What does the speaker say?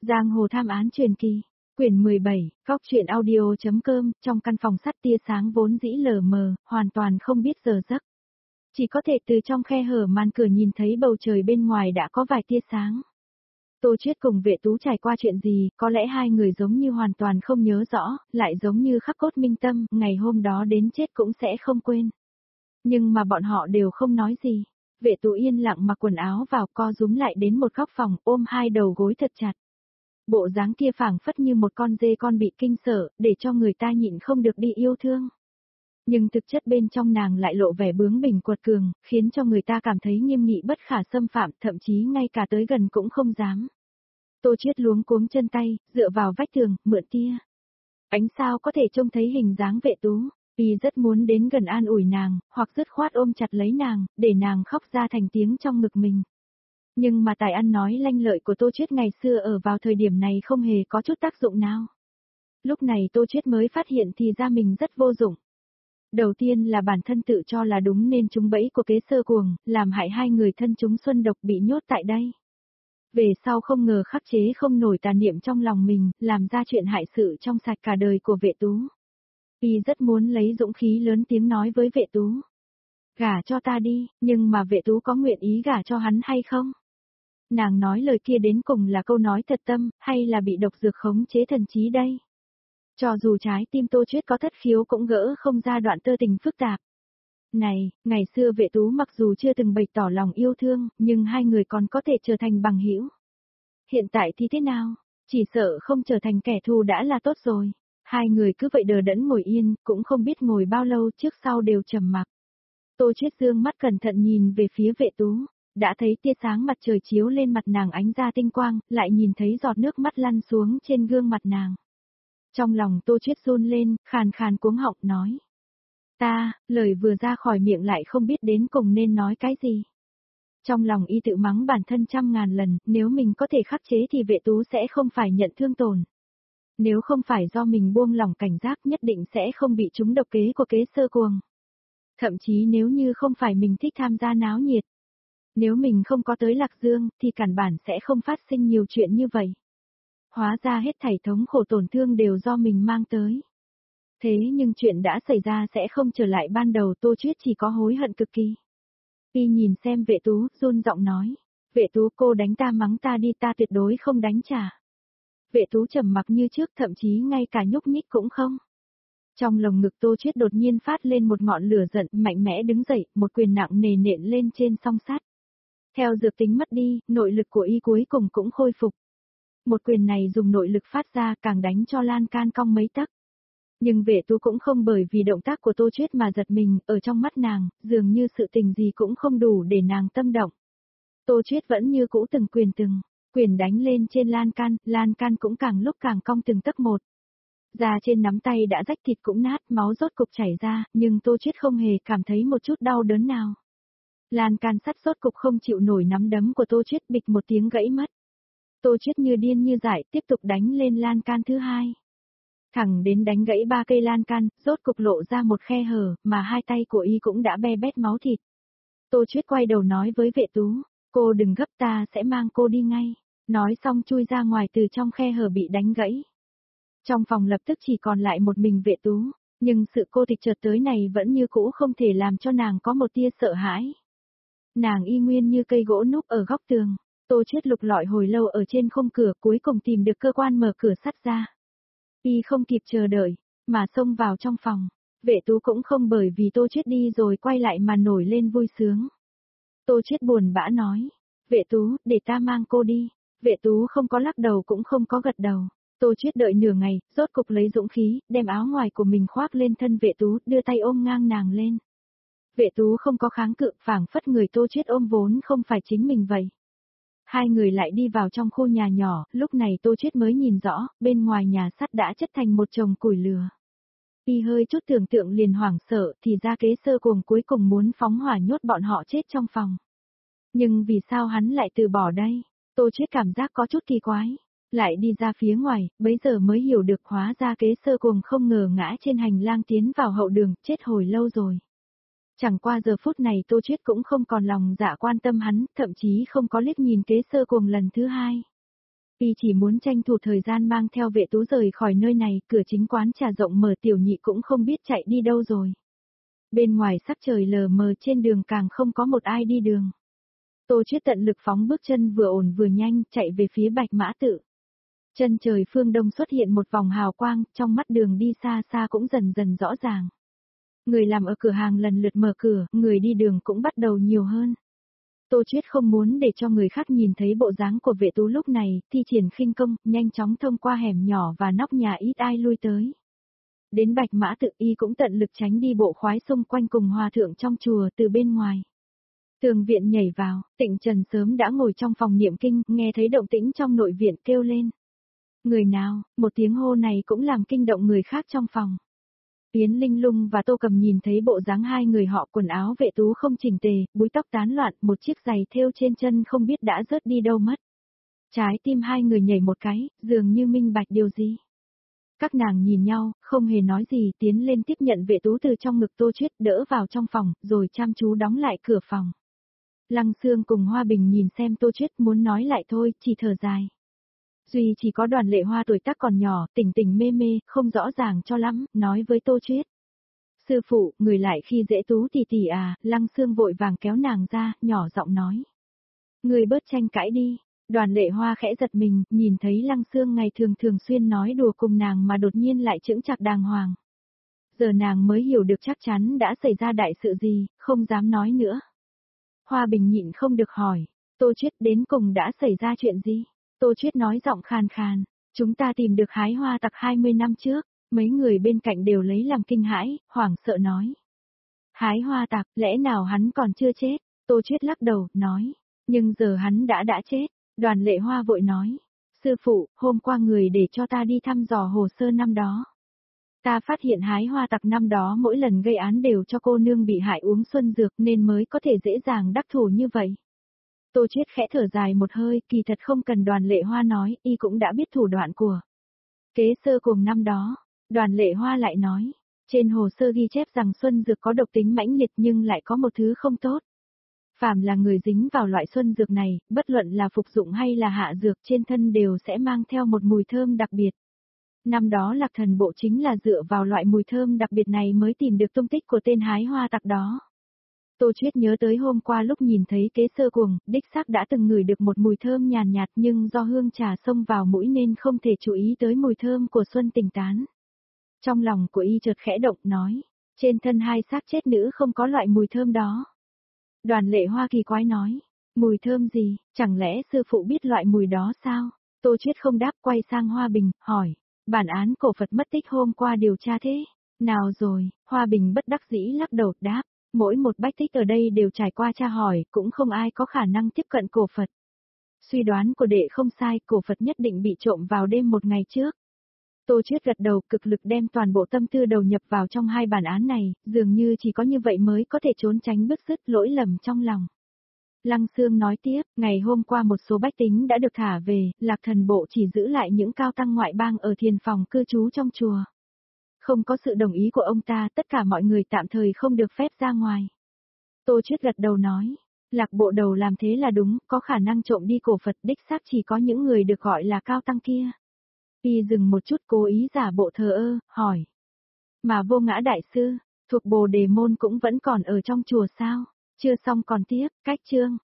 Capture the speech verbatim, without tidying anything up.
Giang hồ tham án truyền kỳ, quyển mười bảy, góc truyện audio.com, trong căn phòng sắt tia sáng vốn dĩ lờ mờ, hoàn toàn không biết giờ giấc. Chỉ có thể từ trong khe hở màn cửa nhìn thấy bầu trời bên ngoài đã có vài tia sáng. Tô Triết cùng Vệ Tú trải qua chuyện gì, có lẽ hai người giống như hoàn toàn không nhớ rõ, lại giống như khắc cốt minh tâm, ngày hôm đó đến chết cũng sẽ không quên. Nhưng mà bọn họ đều không nói gì. Vệ Tú yên lặng mặc quần áo vào, co rúm lại đến một góc phòng, ôm hai đầu gối thật chặt. Bộ dáng kia phảng phất như một con dê con bị kinh sợ, để cho người ta nhịn không được đi yêu thương. Nhưng thực chất bên trong nàng lại lộ vẻ bướng bỉnh quật cường, khiến cho người ta cảm thấy nghiêm nghị bất khả xâm phạm, thậm chí ngay cả tới gần cũng không dám. Tô Triết luống cuống chân tay, dựa vào vách tường, mượn tia ánh sao có thể trông thấy hình dáng Vệ Tú. Vì rất muốn đến gần an ủi nàng, hoặc dứt khoát ôm chặt lấy nàng, để nàng khóc ra thành tiếng trong ngực mình. Nhưng mà tài ăn nói lanh lợi của Tô Triết ngày xưa ở vào thời điểm này không hề có chút tác dụng nào. Lúc này Tô Triết mới phát hiện thì ra mình rất vô dụng. Đầu tiên là bản thân tự cho là đúng nên trúng bẫy của kế sơ cuồng, làm hại hai người thân chúng xuân độc bị nhốt tại đây. Về sau không ngờ khắc chế không nổi tà niệm trong lòng mình, làm ra chuyện hại sự trong sạch cả đời của Vệ Tú. Y rất muốn lấy dũng khí lớn tiếng nói với Vệ Tú. Gả cho ta đi, nhưng mà Vệ Tú có nguyện ý gả cho hắn hay không? Nàng nói lời kia đến cùng là câu nói thật tâm, hay là bị độc dược khống chế thần trí đây? Cho dù trái tim Tô Triết có thất khiếu cũng gỡ không ra đoạn tơ tình phức tạp. Này, ngày xưa Vệ Tú mặc dù chưa từng bày tỏ lòng yêu thương, nhưng hai người còn có thể trở thành bằng hữu. Hiện tại thì thế nào? Chỉ sợ không trở thành kẻ thù đã là tốt rồi. Hai người cứ vậy đờ đẫn ngồi yên, cũng không biết ngồi bao lâu, trước sau đều trầm mặc. Tô Triết dương mắt cẩn thận nhìn về phía Vệ Tú, đã thấy tia sáng mặt trời chiếu lên mặt nàng ánh ra tinh quang, lại nhìn thấy giọt nước mắt lăn xuống trên gương mặt nàng. Trong lòng Tô Triết run lên, khàn khàn cuống họng nói. Ta, lời vừa ra khỏi miệng lại không biết đến cùng nên nói cái gì. Trong lòng y tự mắng bản thân trăm ngàn lần, nếu mình có thể khắc chế thì Vệ Tú sẽ không phải nhận thương tổn. Nếu không phải do mình buông lỏng cảnh giác nhất định sẽ không bị trúng độc kế của kế sơ cuồng. Thậm chí nếu như không phải mình thích tham gia náo nhiệt. Nếu mình không có tới Lạc Dương thì cản bản sẽ không phát sinh nhiều chuyện như vậy. Hóa ra hết thảy thống khổ tổn thương đều do mình mang tới. Thế nhưng chuyện đã xảy ra sẽ không trở lại ban đầu, Tô Triết chỉ có hối hận cực kỳ. Y nhìn xem Vệ Tú, run giọng nói. Vệ Tú, cô đánh ta mắng ta đi, ta tuyệt đối không đánh trả. Vệ Tú trầm mặc như trước, thậm chí ngay cả nhúc nhích cũng không. Trong lồng ngực Tô Triết đột nhiên phát lên một ngọn lửa giận, mạnh mẽ đứng dậy, một quyền nặng nề nện lên trên song sắt. Theo dược tính mất đi, nội lực của y cuối cùng cũng khôi phục. Một quyền này dùng nội lực phát ra càng đánh cho lan can cong mấy tấc. Nhưng Vệ Tú cũng không bởi vì động tác của Tô Triết mà giật mình, ở trong mắt nàng, dường như sự tình gì cũng không đủ để nàng tâm động. Tô Triết vẫn như cũ từng quyền từng. Quyền đánh lên trên lan can, lan can cũng càng lúc càng cong từng tấc một. Da trên nắm tay đã rách, thịt cũng nát, máu rốt cục chảy ra, nhưng Tô Triết không hề cảm thấy một chút đau đớn nào. Lan can sắt rốt cục không chịu nổi nắm đấm của Tô Triết, bịch một tiếng gãy mất. Tô Triết như điên như dại tiếp tục đánh lên lan can thứ hai. Thẳng đến đánh gãy ba cây lan can, rốt cục lộ ra một khe hở, mà hai tay của y cũng đã be bét máu thịt. Tô Triết quay đầu nói với Vệ Tú, cô đừng gấp, ta sẽ mang cô đi ngay. Nói xong chui ra ngoài từ trong khe hở bị đánh gãy. Trong phòng lập tức chỉ còn lại một mình Vệ Tú, nhưng sự cô tịch chợt tới này vẫn như cũ không thể làm cho nàng có một tia sợ hãi. Nàng y nguyên như cây gỗ núp ở góc tường. Tô Triết lục lọi hồi lâu ở trên khung cửa, cuối cùng tìm được cơ quan mở cửa sắt ra. Y không kịp chờ đợi, mà xông vào trong phòng. Vệ Tú cũng không bởi vì Tô Triết đi rồi quay lại mà nổi lên vui sướng. Tô Triết buồn bã nói, Vệ Tú, để ta mang cô đi. Vệ Tú không có lắc đầu cũng không có gật đầu. Tô Triết đợi nửa ngày, rốt cục lấy dũng khí, đem áo ngoài của mình khoác lên thân Vệ Tú, đưa tay ôm ngang nàng lên. Vệ Tú không có kháng cự, phảng phất người Tô Triết ôm vốn không phải chính mình vậy. Hai người lại đi vào trong khu nhà nhỏ, lúc này Tô Triết mới nhìn rõ, bên ngoài nhà sắt đã chất thành một chồng củi lửa. Y hơi chút tưởng tượng liền hoảng sợ, thì ra kế sơ cuồng cuối cùng muốn phóng hỏa nhốt bọn họ chết trong phòng. Nhưng vì sao hắn lại từ bỏ đây? Tô Triết cảm giác có chút kỳ quái. Lại đi ra phía ngoài, bấy giờ mới hiểu được hóa ra kế sơ cuồng không ngờ ngã trên hành lang tiến vào hậu đường, chết hồi lâu rồi. Chẳng qua giờ phút này Tô Triết cũng không còn lòng dạ quan tâm hắn, thậm chí không có liếc nhìn kế sơ cuồng lần thứ hai. Y chỉ muốn tranh thủ thời gian mang theo Vệ Tú rời khỏi nơi này, cửa chính quán trà rộng mở Tiểu Nhị cũng không biết chạy đi đâu rồi. Bên ngoài sắc trời lờ mờ, trên đường càng không có một ai đi đường. Tô Chuyết tận lực phóng bước chân vừa ổn vừa nhanh, chạy về phía Bạch Mã Tự. Chân trời phương đông xuất hiện một vòng hào quang, trong mắt đường đi xa xa cũng dần dần rõ ràng. Người làm ở cửa hàng lần lượt mở cửa, người đi đường cũng bắt đầu nhiều hơn. Tô Chuyết không muốn để cho người khác nhìn thấy bộ dáng của Vệ Tú lúc này, thi triển khinh công, nhanh chóng thông qua hẻm nhỏ và nóc nhà ít ai lui tới. Đến Bạch Mã Tự, y cũng tận lực tránh đi bộ khoái xung quanh cùng hòa thượng trong chùa từ bên ngoài. Tường viện nhảy vào, Tịnh Trần sớm đã ngồi trong phòng niệm kinh, nghe thấy động tĩnh trong nội viện kêu lên. Người nào, một tiếng hô này cũng làm kinh động người khác trong phòng. Yến Linh Lung và Tô Cầm nhìn thấy bộ dáng hai người họ, quần áo Vệ Tú không chỉnh tề, búi tóc tán loạn, một chiếc giày thêu trên chân không biết đã rớt đi đâu mất. Trái tim hai người nhảy một cái, dường như minh bạch điều gì. Các nàng nhìn nhau, không hề nói gì, tiến lên tiếp nhận Vệ Tú từ trong ngực Tô Chuyết, đỡ vào trong phòng, rồi chăm chú đóng lại cửa phòng. Lăng Xương cùng Hoa Bình nhìn xem Tô Chuyết, muốn nói lại thôi, chỉ thở dài. Duy chỉ có Đoàn Lệ Hoa tuổi tác còn nhỏ, tỉnh tỉnh mê mê, không rõ ràng cho lắm, nói với Tô Chuyết. Sư phụ, người lại khi dễ Tú tỷ tỷ à, Lăng Xương vội vàng kéo nàng ra, nhỏ giọng nói. Người bớt tranh cãi đi. Đoàn Lệ Hoa khẽ giật mình, nhìn thấy Lăng Xương ngày thường thường xuyên nói đùa cùng nàng mà đột nhiên lại chững chạc đàng hoàng. Giờ nàng mới hiểu được chắc chắn đã xảy ra đại sự gì, không dám nói nữa. Hoa Bình nhịn không được hỏi, Tô Chuyết đến cùng đã xảy ra chuyện gì? Tô Chuyết nói giọng khàn khàn, chúng ta tìm được hái hoa tặc hai mươi năm trước, mấy người bên cạnh đều lấy làm kinh hãi, hoảng sợ nói. Hái hoa tặc, lẽ nào hắn còn chưa chết? Tô Chuyết lắc đầu, nói, nhưng giờ hắn đã đã chết. Đoàn Lệ Hoa vội nói, sư phụ, hôm qua người để cho ta đi thăm dò hồ sơ năm đó. Ta phát hiện hái hoa tặc năm đó mỗi lần gây án đều cho cô nương bị hại uống xuân dược nên mới có thể dễ dàng đắc thủ như vậy. Tô Chuyết khẽ thở dài một hơi, kỳ thật không cần Đoàn Lệ Hoa nói, y cũng đã biết thủ đoạn của kế sơ cùng năm đó. Đoàn Lệ Hoa lại nói, trên hồ sơ ghi chép rằng xuân dược có độc tính mãnh liệt nhưng lại có một thứ không tốt. Phàm là người dính vào loại xuân dược này, bất luận là phục dụng hay là hạ dược trên thân đều sẽ mang theo một mùi thơm đặc biệt. Năm đó Lạc Thần Bộ chính là dựa vào loại mùi thơm đặc biệt này mới tìm được tung tích của tên hái hoa tặc đó. Tô Chuyết nhớ tới hôm qua lúc nhìn thấy kế sơ cuồng, đích xác đã từng ngửi được một mùi thơm nhàn nhạt nhưng do hương trà xông vào mũi nên không thể chú ý tới mùi thơm của xuân tình tán. Trong lòng của y chợt khẽ động nói, trên thân hai xác chết nữ không có loại mùi thơm đó. Đoàn Lệ Hoa kỳ quái nói, mùi thơm gì, chẳng lẽ sư phụ biết loại mùi đó sao? Tô Chuyết không đáp, quay sang Hoa Bình, hỏi, bản án cổ Phật mất tích hôm qua điều tra thế? Nào rồi, Hoa Bình bất đắc dĩ lắc đầu, đáp, mỗi một bách tích ở đây đều trải qua tra hỏi, cũng không ai có khả năng tiếp cận cổ Phật. Suy đoán của đệ không sai, cổ Phật nhất định bị trộm vào đêm một ngày trước. Tô Chuyết gật đầu, cực lực đem toàn bộ tâm tư đầu nhập vào trong hai bản án này, dường như chỉ có như vậy mới có thể trốn tránh bứt rứt lỗi lầm trong lòng. Lăng Xương nói tiếp, ngày hôm qua một số bách tính đã được thả về, Lạc Thần Bộ chỉ giữ lại những cao tăng ngoại bang ở thiền phòng cư trú trong chùa. Không có sự đồng ý của ông ta, tất cả mọi người tạm thời không được phép ra ngoài. Tô Chuyết gật đầu nói, Lạc Bộ đầu làm thế là đúng, có khả năng trộm đi cổ Phật, đích xác chỉ có những người được gọi là cao tăng kia. Y dừng một chút, cố ý giả bộ thờ ơ, hỏi. Mà Vô Ngã Đại Sư, thuộc Bồ Đề Môn cũng vẫn còn ở trong chùa sao? Chưa xong còn tiếp, cách chương.